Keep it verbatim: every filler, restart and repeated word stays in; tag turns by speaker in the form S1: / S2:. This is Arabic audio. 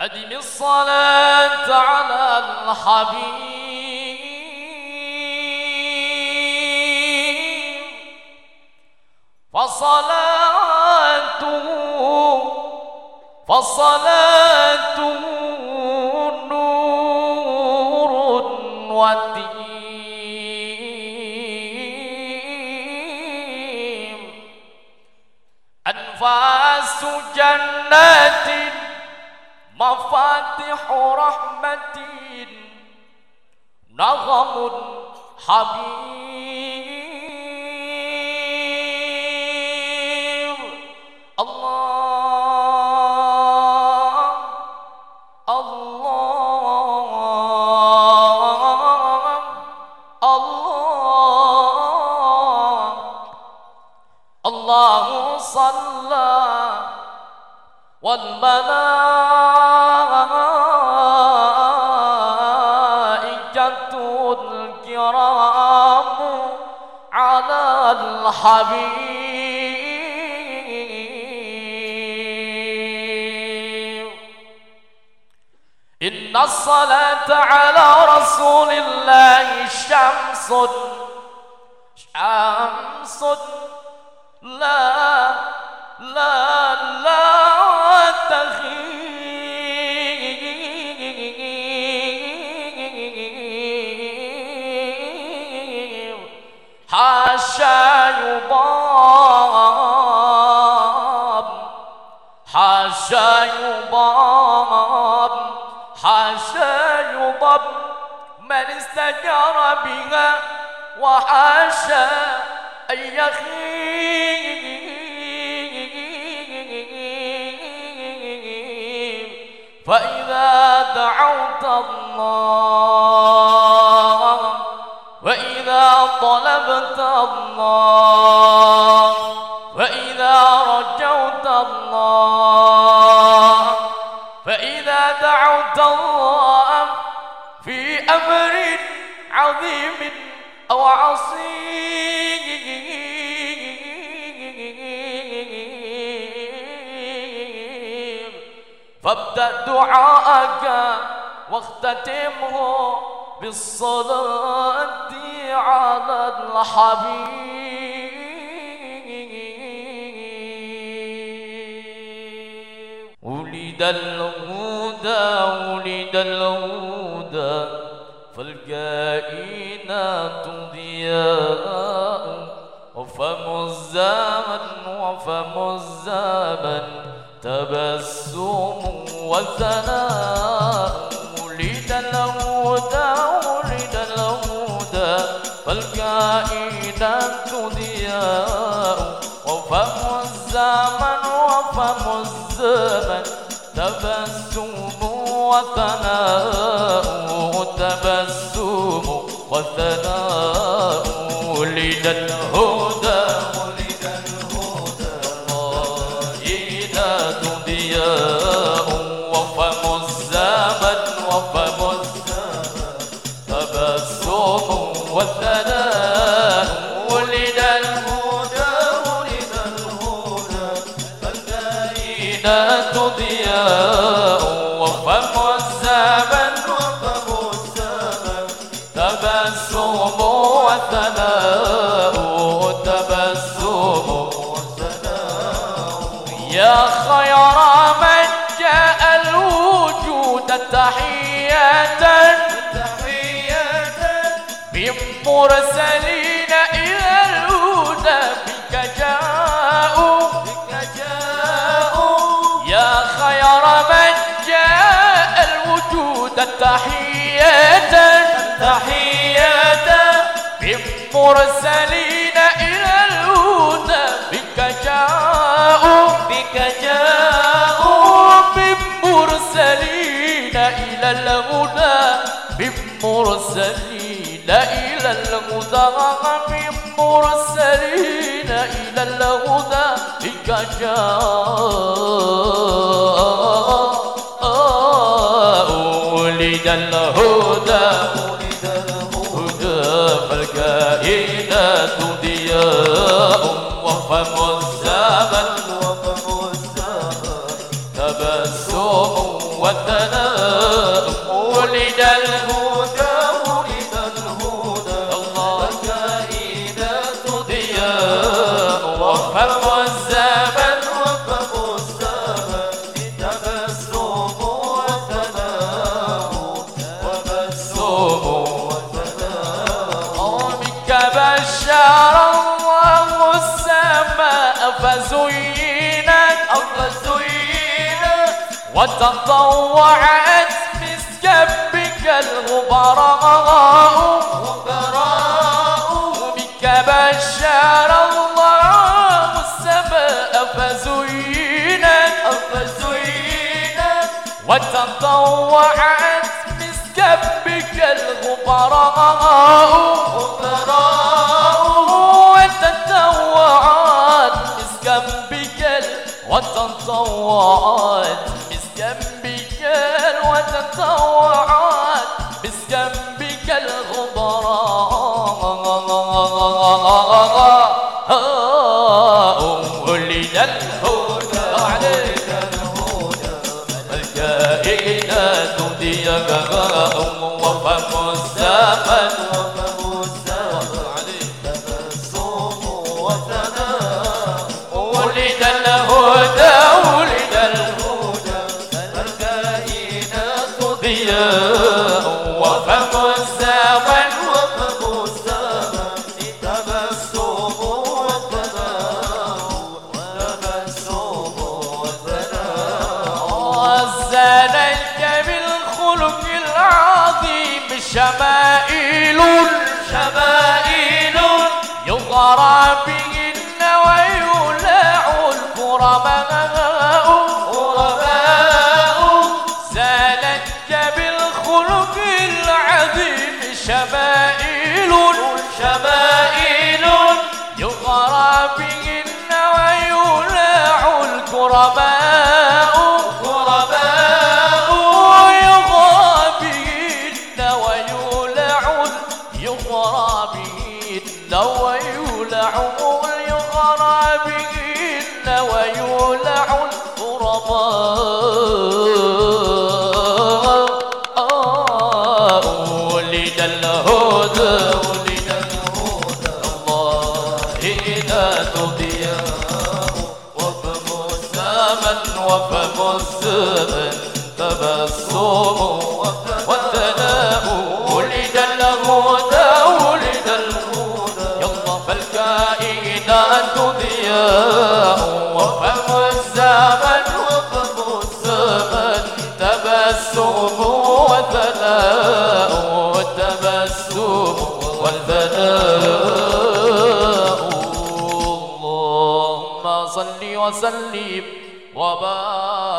S1: أدم الصلاة على الحبيب فصلاته فصلاته نور ودين أنفاس جنات مفاتح رحمة نغم حبيب الله الله الله الله صلى والملائكة الكرام على الحبيب إن الصلاة على رسول الله شمس شمس لا لا لا تغيب حاشا يضام حاشا يضام حاشا يضام من استجار بها وحاشا أن يخيب فإذا دعوت الله وإذا طلبت الله وإذا رجوت الله فإذا دعوت الله في أمر عظيم أو عصيب فابدأ دعاءك واختتمه بالصلاة على الحبيب ولد الهدى ولد الهدى فالكائنات ضياء وفم الزمن وفم الزمن تبسم وثناء ولد الهدى ولد الهدى فالكائنات ضياء وفم الزمن وفم الزمن تبسم وثناء تبسم وثناء ولد الهدى ولد الهدى كائنات ضياء وفم الزمن وفم الزمن تبسم وثناء ولد الهدى ولد الهدى فالكائنات ضياء وفم الزمن وفم الزمن تبسم وثناء تبسم وثناء يا خير من جاء الوجود تحية من مرسلين إلى الهدى بك جاءوا بك جاءوا يا خير من جاء الوجود تحية تحية من مرسلين إلى الهدى بك جاءوا بك جاءوا من مرسلين إلى الهدى من مرسلين إلى الهدى من مرسلين إلى الهدى بك جاءوا ولد الهدى ولد الهدى فالكائنات ضياء وفم الزمن وفم الزمن تبسم وثناء وتطوعت مسكا بك الغبراء بك بشر الله السماء فزينت وتطوعت مسكا بك الغبراء وتطوعت مسكا بك وتطوعت مسكا بك وتطوعت مسكا بك الغبراء ولد الهدى عليك الهدى الكائنات ديك وفم الزمن عليك تبسم وثناء ولد الهدى ولد الهدى الكائنات ضياء وفم الزمن وفم الزمن تبسم وثناء تبسم وثناء زانك بالخلق العظيم شمائل شمائل يغرى بهن ويولع الغرباء غرباء زانك بالخلق العظيم شمائل شمائل يغرى بهن ويولع الغرباء غرباء يغرى بهن ويولع يغرى بهن ويولع يغرى بهن ويولع الغرباء ولد الهدى ولد الهدى الله إذا ضياء وفم الزمن وفم الزمن تبسم والثناء ولد الهدى ولد الهدى يلا فالكائنات ضياء وفم الزمن وفم الزمن تبسم وثناء والتبسم والثناء اللهم صل وسلم وبارك